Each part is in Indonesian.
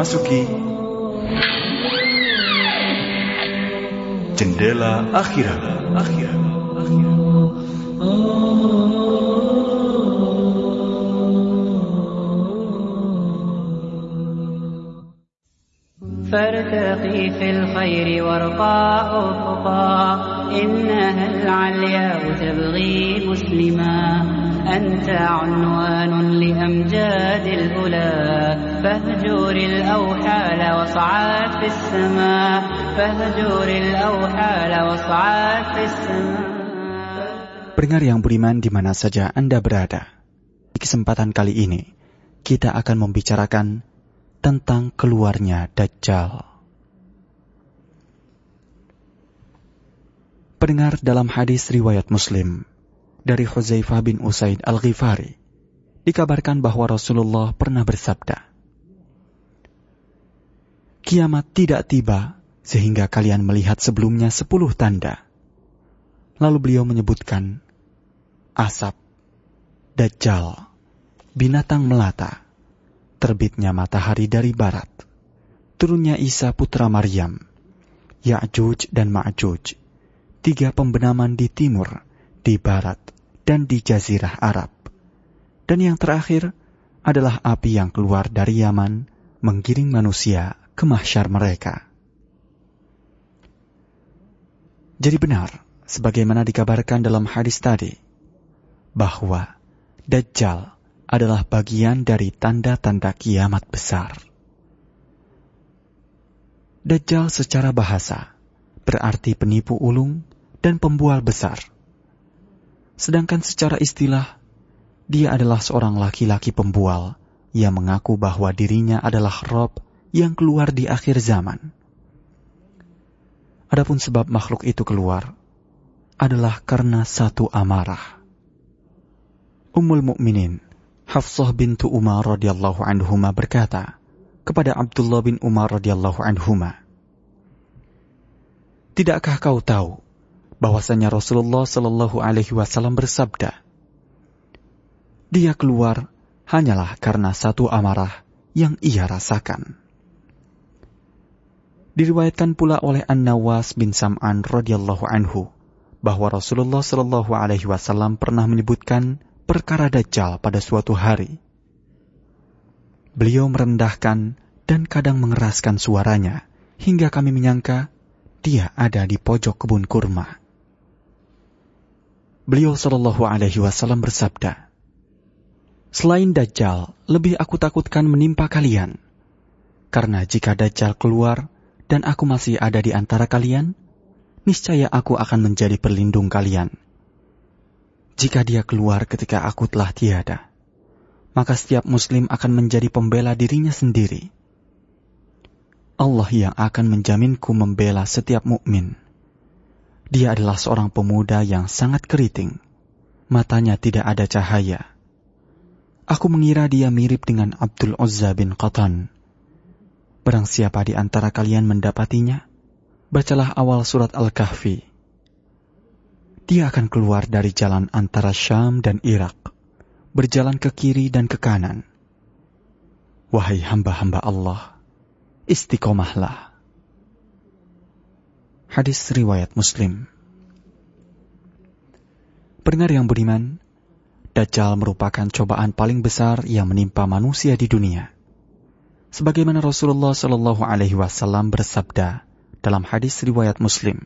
memasuki Jendela Akhirat. فارتقي في الخير وارقى أفقا إنها العلياء تبغي مسلما أنت عنوان لأمجاد الأولى فاهجر الأوحال واصعد في السماء Pendengar yang beriman di mana saja Anda berada, di kesempatan kali ini kita akan membicarakan tentang keluarnya Dajjal. Pendengar, dalam hadis riwayat Muslim dari Hudzaifah bin Usaid Al-Ghifari dikabarkan bahwa Rasulullah pernah bersabda, "Kiamat tidak tiba sehingga kalian melihat sebelumnya 10 tanda." Lalu beliau menyebutkan asap, Dajjal, binatang melata, terbitnya matahari dari barat, turunnya Isa putra Maryam, Ya'juj dan Ma'juj, 3 pembenaman di timur, di barat, dan di Jazirah Arab. Dan yang terakhir adalah api yang keluar dari Yaman menggiring manusia ke mahsyar mereka. Jadi benar, sebagaimana dikabarkan dalam hadis tadi, bahwa Dajjal adalah bagian dari tanda-tanda kiamat besar. Dajjal secara bahasa berarti penipu ulung dan pembual besar. Sedangkan secara istilah, dia adalah seorang laki-laki pembual yang mengaku bahwa dirinya adalah Rob yang keluar di akhir zaman. Adapun sebab makhluk itu keluar adalah karena satu amarah. Ummul Mukminin Hafsah bintu Umar radhiyallahu anhuma berkata kepada Abdullah bin Umar radhiyallahu anhuma, "Tidakkah kau tahu bahwasanya Rasulullah sallallahu alaihi wasallam bersabda, dia keluar hanyalah karena satu amarah yang ia rasakan." Diriwayatkan pula oleh An-Nawas bin Sam'an radhiyallahu anhu bahwa Rasulullah sallallahu alaihi wasallam pernah menyebutkan perkara Dajjal pada suatu hari. Beliau merendahkan dan kadang mengeraskan suaranya hingga kami menyangka dia ada di pojok kebun kurma. Beliau sallallahu alaihi wasallam bersabda, "Selain Dajjal, lebih aku takutkan menimpa kalian. Karena jika Dajjal keluar dan aku masih ada di antara kalian, niscaya aku akan menjadi perlindung kalian. Jika dia keluar ketika aku telah tiada, maka setiap muslim akan menjadi pembela dirinya sendiri. Allah yang akan menjaminku membela setiap mukmin. Dia adalah seorang pemuda yang sangat keriting, matanya tidak ada cahaya. Aku mengira dia mirip dengan Abdul Uzza bin Qatan. Barang siapa di antara kalian mendapatinya, bacalah awal surat Al-Kahfi. Dia akan keluar dari jalan antara Syam dan Irak, berjalan ke kiri dan ke kanan. Wahai hamba-hamba Allah, istiqomahlah." Hadis riwayat Muslim. Pendengar yang beriman, Dajjal merupakan cobaan paling besar yang menimpa manusia di dunia. Sebagaimana Rasulullah sallallahu alaihi wasallam bersabda dalam hadis riwayat Muslim,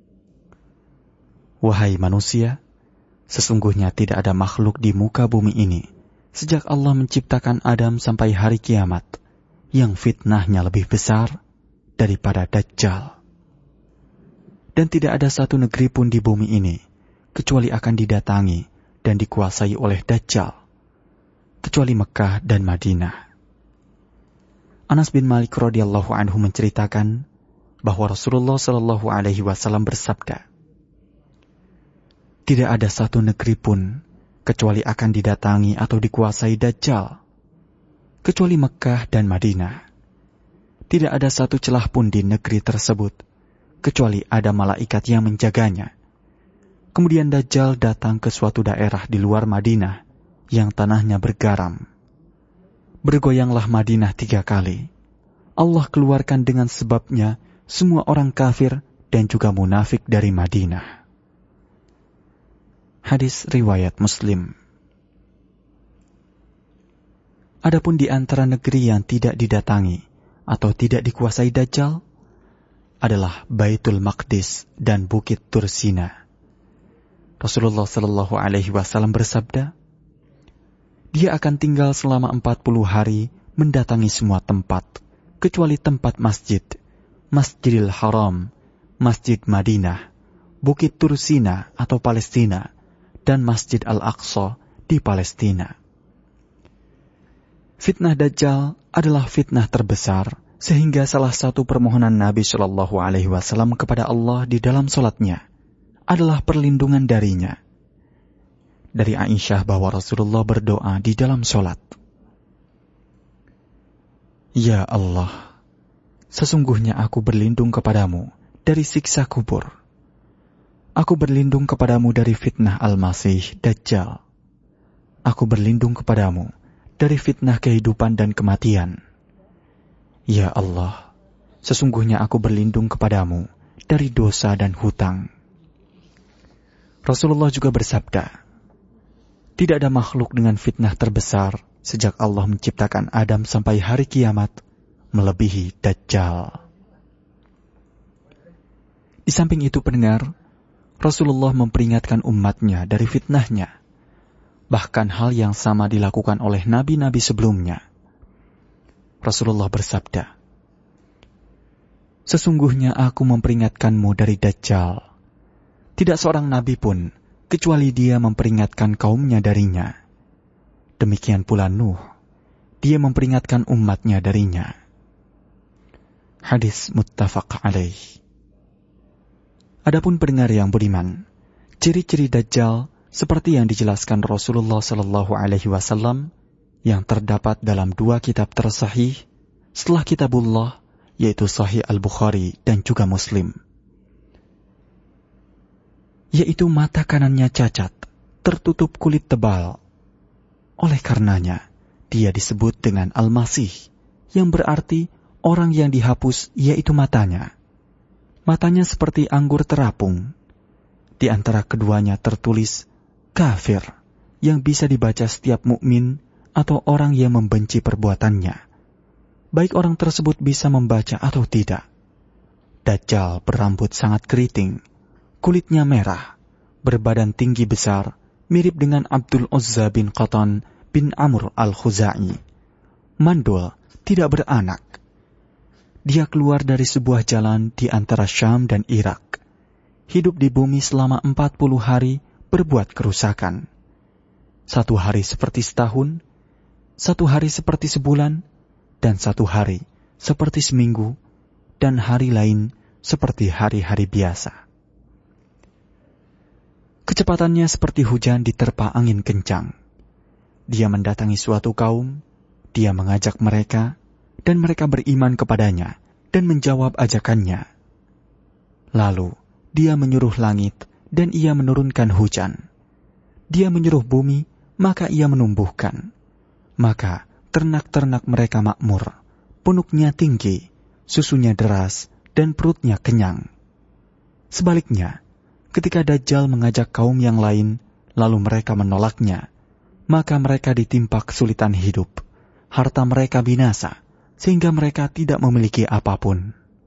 "Wahai manusia, sesungguhnya tidak ada makhluk di muka bumi ini sejak Allah menciptakan Adam sampai hari kiamat yang fitnahnya lebih besar daripada Dajjal. Dan tidak ada satu negeri pun di bumi ini kecuali akan didatangi dan dikuasai oleh Dajjal, kecuali Mekah dan Madinah." Anas bin Malik radhiyallahu anhu menceritakan bahwa Rasulullah sallallahu alaihi wasallam bersabda, "Tidak ada satu negeri pun kecuali akan didatangi atau dikuasai Dajjal, kecuali Mekah dan Madinah. Tidak ada satu celah pun di negeri tersebut, kecuali ada malaikat yang menjaganya. Kemudian Dajjal datang ke suatu daerah di luar Madinah yang tanahnya bergaram. Bergoyanglah Madinah 3 kali, Allah keluarkan dengan sebabnya semua orang kafir dan juga munafik dari Madinah. Hadis riwayat Muslim. Adapun di antara negeri yang tidak didatangi atau tidak dikuasai Dajjal adalah Baitul Maqdis dan Bukit Tursina. Rasulullah Shallallahu Alaihi Wasallam bersabda, dia akan tinggal selama 40 hari mendatangi semua tempat, kecuali tempat masjid, Masjidil Haram, Masjid Madinah, Bukit Tursina atau Palestina, dan Masjid Al-Aqsa di Palestina. Fitnah Dajjal adalah fitnah terbesar, sehingga salah satu permohonan Nabi Shallallahu Alaihi Wasallam kepada Allah di dalam solatnya adalah perlindungan darinya. Dari Aisyah bahwa Rasulullah berdoa di dalam solat, Ya Allah, sesungguhnya aku berlindung kepadamu dari siksa kubur. Aku berlindung kepadamu dari fitnah Al-Masih Dajjal. Aku berlindung kepadamu dari fitnah kehidupan dan kematian. Ya Allah, sesungguhnya aku berlindung kepadamu dari dosa dan hutang. Rasulullah juga bersabda, tidak ada makhluk dengan fitnah terbesar sejak Allah menciptakan Adam sampai hari kiamat melebihi Dajjal. Di samping itu pendengar, Rasulullah memperingatkan umatnya dari fitnahnya. Bahkan hal yang sama dilakukan oleh nabi-nabi sebelumnya. Rasulullah bersabda, sesungguhnya aku memperingatkanmu dari Dajjal. Tidak seorang nabi pun, kecuali dia memperingatkan kaumnya darinya. Demikian pula Nuh, dia memperingatkan umatnya darinya. Hadis muttafaq alaih. Adapun pendengar yang budiman, ciri-ciri Dajjal seperti yang dijelaskan Rasulullah Sallallahu Alaihi Wasallam yang terdapat dalam 2 kitab tersahih setelah kitabullah, yaitu Sahih Al-Bukhari dan juga Muslim. Yaitu mata kanannya cacat, tertutup kulit tebal. Oleh karenanya, dia disebut dengan Al-Masih, yang berarti orang yang dihapus yaitu matanya. Matanya seperti anggur terapung. Di antara keduanya tertulis kafir, yang bisa dibaca setiap mukmin atau orang yang membenci perbuatannya, baik orang tersebut bisa membaca atau tidak. Dajjal berambut sangat keriting, kulitnya merah, berbadan tinggi besar, mirip dengan Abdul Uzza bin Qatan bin Amr al-Khuzai. Mandul, tidak beranak. Dia keluar dari sebuah jalan di antara Syam dan Irak. Hidup di bumi selama 40 hari berbuat kerusakan. 1 hari seperti setahun, 1 hari seperti sebulan, dan 1 hari seperti seminggu, dan hari lain seperti hari-hari biasa. Kecepatannya seperti hujan diterpa angin kencang. Dia mendatangi suatu kaum, dia mengajak mereka, dan mereka beriman kepadanya dan menjawab ajakannya. Lalu dia menyuruh langit dan ia menurunkan hujan. Dia menyuruh bumi, maka ia menumbuhkan. Maka ternak-ternak mereka makmur, punuknya tinggi, susunya deras, dan perutnya kenyang. Sebaliknya, ketika Dajjal mengajak kaum yang lain, lalu mereka menolaknya, maka mereka ditimpa kesulitan hidup, harta mereka binasa, sehingga mereka tidak memiliki apapun.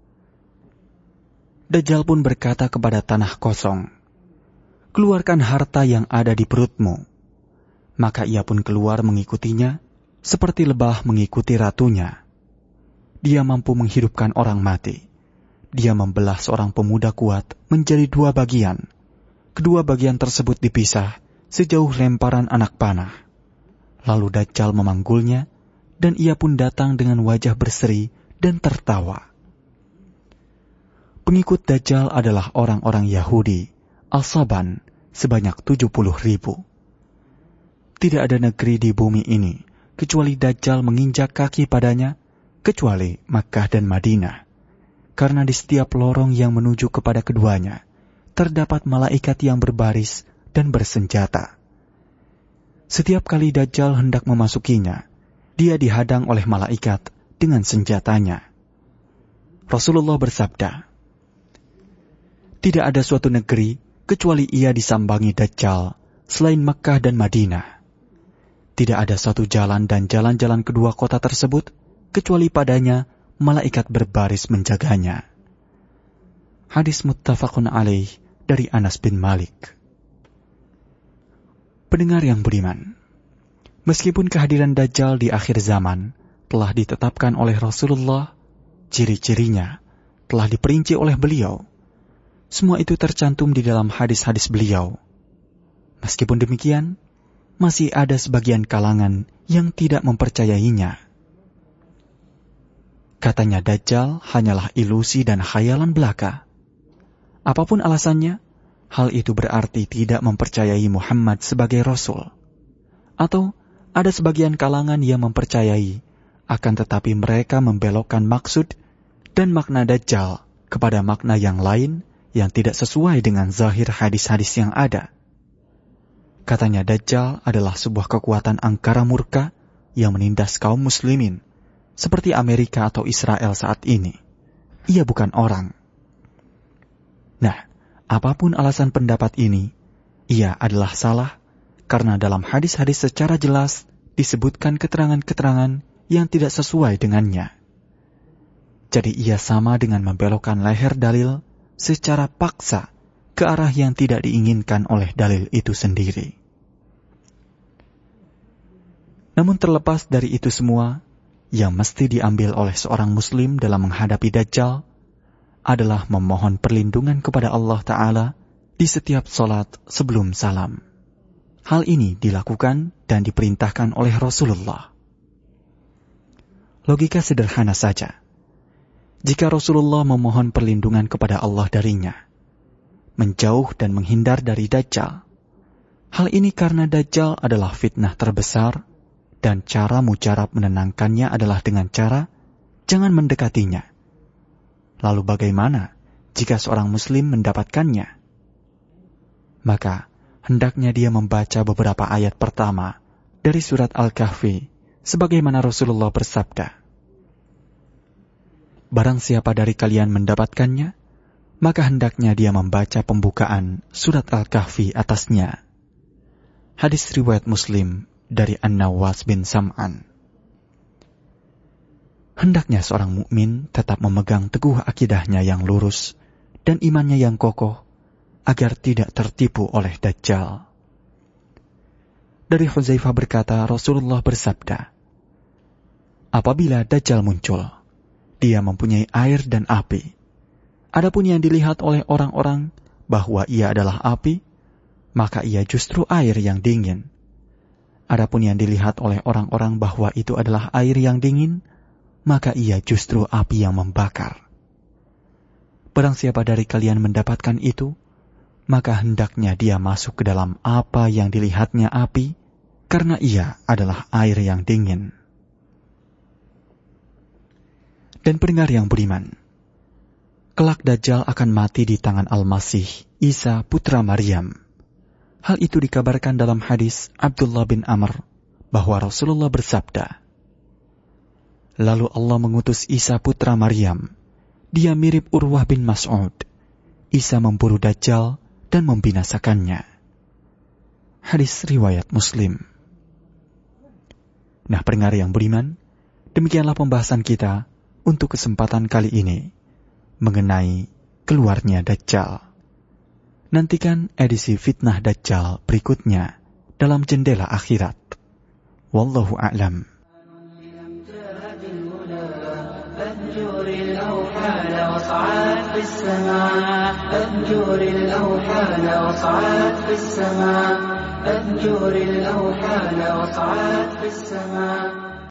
Dajjal pun berkata kepada tanah kosong, keluarkan harta yang ada di perutmu. Maka ia pun keluar mengikutinya, seperti lebah mengikuti ratunya. Dia mampu menghidupkan orang mati. Dia membelah seorang pemuda kuat menjadi 2 bagian. Kedua bagian tersebut dipisah sejauh lemparan anak panah. Lalu Dajjal memanggulnya, dan ia pun datang dengan wajah berseri dan tertawa. Pengikut Dajjal adalah orang-orang Yahudi, Al-Saban, sebanyak 70.000. Tidak ada negeri di bumi ini, kecuali Dajjal menginjak kaki padanya, kecuali Makkah dan Madinah. Karena di setiap lorong yang menuju kepada keduanya, terdapat malaikat yang berbaris dan bersenjata. Setiap kali Dajjal hendak memasukinya, dia dihadang oleh malaikat dengan senjatanya. Rasulullah bersabda, "Tidak ada suatu negeri kecuali ia disambangi Dajjal selain Mekkah dan Madinah. Tidak ada suatu jalan dan jalan-jalan kedua kota tersebut kecuali padanya malaikat berbaris menjaganya." Hadis muttafaqun alaih dari Anas bin Malik. Pendengar yang beriman, meskipun kehadiran Dajjal di akhir zaman telah ditetapkan oleh Rasulullah, ciri-cirinya telah diperinci oleh beliau. Semua itu tercantum di dalam hadis-hadis beliau. Meskipun demikian, masih ada sebagian kalangan yang tidak mempercayainya. Katanya Dajjal hanyalah ilusi dan khayalan belaka. Apapun alasannya, hal itu berarti tidak mempercayai Muhammad sebagai Rasul. Atau ada sebagian kalangan yang mempercayai, akan tetapi mereka membelokkan maksud dan makna Dajjal kepada makna yang lain yang tidak sesuai dengan zahir hadis-hadis yang ada. Katanya Dajjal adalah sebuah kekuatan angkara murka yang menindas kaum muslimin, seperti Amerika atau Israel saat ini. Ia bukan orang. Nah, apapun alasan pendapat ini, ia adalah salah karena dalam hadis-hadis secara jelas disebutkan keterangan-keterangan yang tidak sesuai dengannya. Jadi ia sama dengan membelokkan leher dalil secara paksa ke arah yang tidak diinginkan oleh dalil itu sendiri. Namun terlepas dari itu semua, yang mesti diambil oleh seorang muslim dalam menghadapi Dajjal adalah memohon perlindungan kepada Allah Ta'ala di setiap salat sebelum salam. Hal ini dilakukan dan diperintahkan oleh Rasulullah. Logika sederhana saja. Jika Rasulullah memohon perlindungan kepada Allah darinya, menjauh dan menghindar dari Dajjal, hal ini karena Dajjal adalah fitnah terbesar dan cara mujarab menenangkannya adalah dengan cara jangan mendekatinya. Lalu bagaimana jika seorang muslim mendapatkannya? Maka hendaknya dia membaca beberapa ayat pertama dari surat Al-Kahfi sebagaimana Rasulullah bersabda, "Barang siapa dari kalian mendapatkannya, maka hendaknya dia membaca pembukaan surat Al-Kahfi atasnya." Hadis riwayat Muslim dari An-Nawas bin Sam'an. Hendaknya seorang mukmin tetap memegang teguh akidahnya yang lurus dan imannya yang kokoh agar tidak tertipu oleh Dajjal. Dari Hudzaifah berkata, Rasulullah bersabda, "Apabila Dajjal muncul, dia mempunyai air dan api. Adapun yang dilihat oleh orang-orang bahwa ia adalah api, maka ia justru air yang dingin. Adapun yang dilihat oleh orang-orang bahwa itu adalah air yang dingin, maka ia justru api yang membakar. Barang siapa dari kalian mendapatkan itu, maka hendaknya dia masuk ke dalam apa yang dilihatnya api, karena ia adalah air yang dingin." Dan pendengar yang beriman, kelak Dajjal akan mati di tangan Al-Masih, Isa putra Maryam. Hal itu dikabarkan dalam hadis Abdullah bin Amr, bahwa Rasulullah bersabda, "Lalu Allah mengutus Isa putra Maryam. Dia mirip Urwah bin Mas'ud. Isa memburu Dajjal dan membinasakannya." Hadis riwayat Muslim. Nah, pendengar yang beriman, demikianlah pembahasan kita untuk kesempatan kali ini mengenai keluarnya Dajjal. Nantikan edisi fitnah Dajjal berikutnya dalam Jendela Akhirat. Wallahu a'lam. وصعد في السماء أبجور الأوحال وصعد في السماء أبجور الأوحال وصعد في السماء